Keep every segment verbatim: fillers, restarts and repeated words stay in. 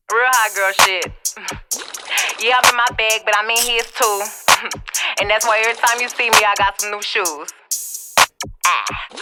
Real hot girl shit. Yeah, I'm in my bag, but I'm in his too. And that's why every time you see me, I got some new shoes. Ah.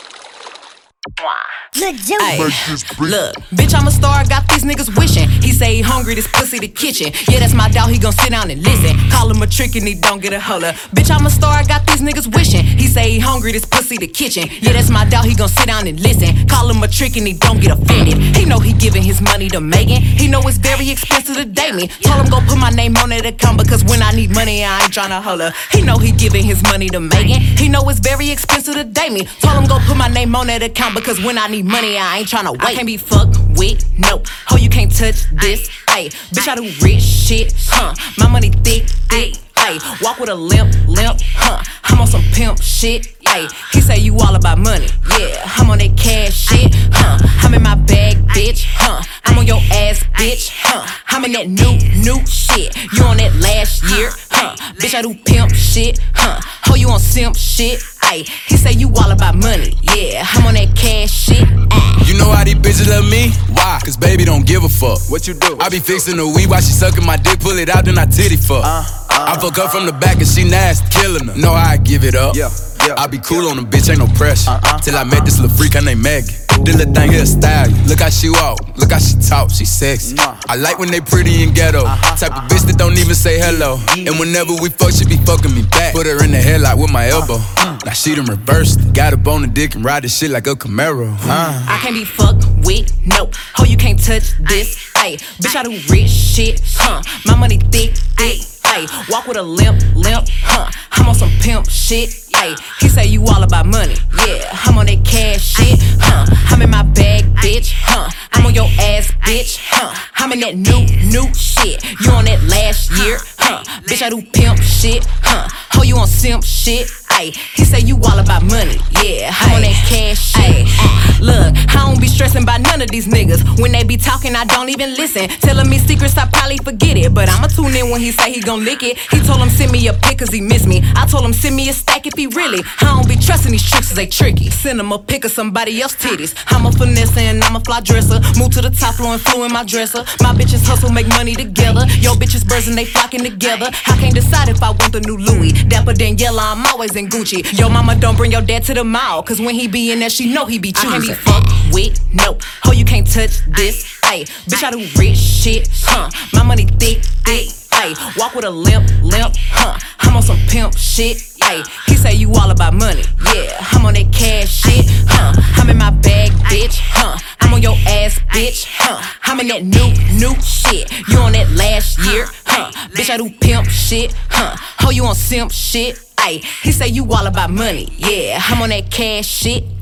Ay, look, bitch, I'm a star, I got these niggas wishing. He say he hungry, this pussy the kitchen. Yeah, that's my dog, he gon' sit down and listen. Call him a trick and he don't get a holler. Bitch, I'm a star, I got these niggas wishing. He say he hungry, this pussy the kitchen. Yeah, that's my dog, he gon' sit down and listen. Call him a trick and he don't get offended. He know he giving his money to Megan. He know it's very expensive to date me. Told him go put my name on that account because when I need money, I ain't tryna holler. He know he giving his money to Megan. He know it's very expensive to date me. Told him go put my name on that account because when I need money, I ain't tryna wait. I can't be fucked with, no. Ho, you can't touch this, ayy. Bitch, I do rich shit, huh? My money thick, thick, ayy. Walk with a limp, limp, huh? I'm on some pimp shit, ayy. He say you all about money, yeah. I'm on that cash shit, huh? I'm in my bag, bitch, huh? I'm on your ass, bitch, huh? I'm in that new, new shit. You on that last year, huh? Bitch, I do pimp shit, huh? Ho, you on simp shit, ayy. He say you all about money, yeah. I'm on that cash shit, ayy. You know how these bitches love me? Why? Cause baby don't give a fuck. What you do? I be fixing the weed while she sucking my dick, pull it out, then I titty fuck. Uh, uh, I fuck her from the back and she nasty, killing her. Know how I give it up. Yeah, yeah, I be cool yeah. on the bitch, ain't no pressure. Uh, uh, Till I met this little freak, her name Maggie. This little thing here style you. Look how she walk, look how she talk, she sexy. Nah. I like when they pretty and ghetto. Uh-huh, Type uh-huh. of bitch that don't even say hello. Yeah. And whenever we fuck, she be fucking me back. Put her in the headlock with my elbow. Uh, uh. Now she done reversed. Got up on the dick and ride this shit like a Camaro. Uh. I can't be fucked with, no. Ho, you can't touch this, ayy. Bitch, I do rich shit, huh? My money thick, thick, ayy. Walk with a limp, limp, huh? I'm on some pimp shit, ayy. He say you all about money, yeah. I'm on that cash shit, huh? I'm in my bag, bitch, huh? I'm on your ass, bitch, huh? I'm in that new, new shit. You on that last year, huh? Bitch, I do pimp shit, huh? Ho, you on simp shit, ayy. He say you all about money, yeah. I'm on that cash shit, ayy. Look, I don't be stressing by none of these niggas. When they be talking, I don't even listen. Telling me secrets, I probably forget it. But I'ma tune in when he say he gon' lick it. He told him send me a pic cause he miss me. I told him send me a stack if he really. I don't be trusting these tricks cause they tricky. Send him a pic of somebody else's titties. I'm a finesse and I'm a fly dresser. Move to the top floor and flew in my dresser. My bitches hustle, make money together. Yo bitches birds and they flocking together. I can't decide if I want the new Louis. Dapper Daniela, I'm always in Gucci. Yo mama don't bring your dad to the mall. Cause when he be in there, she know he be choosing. I can't be fucked with, no. Ho, you can't touch this, ayy. Bitch, I do rich shit, huh? My money thick, thick, ayy. Walk with a limp, limp, huh? I'm on some pimp shit, ayy. He say you all about money, yeah. I'm on that cash shit, huh? I'm in my bag, bitch, huh? I'm on your ass, bitch, huh? I'm in that new, new shit. You on that last year, huh? Bitch, I do pimp shit, huh? Ho, you on simp shit, ayy. He say you all about money, yeah. I'm on that cash shit.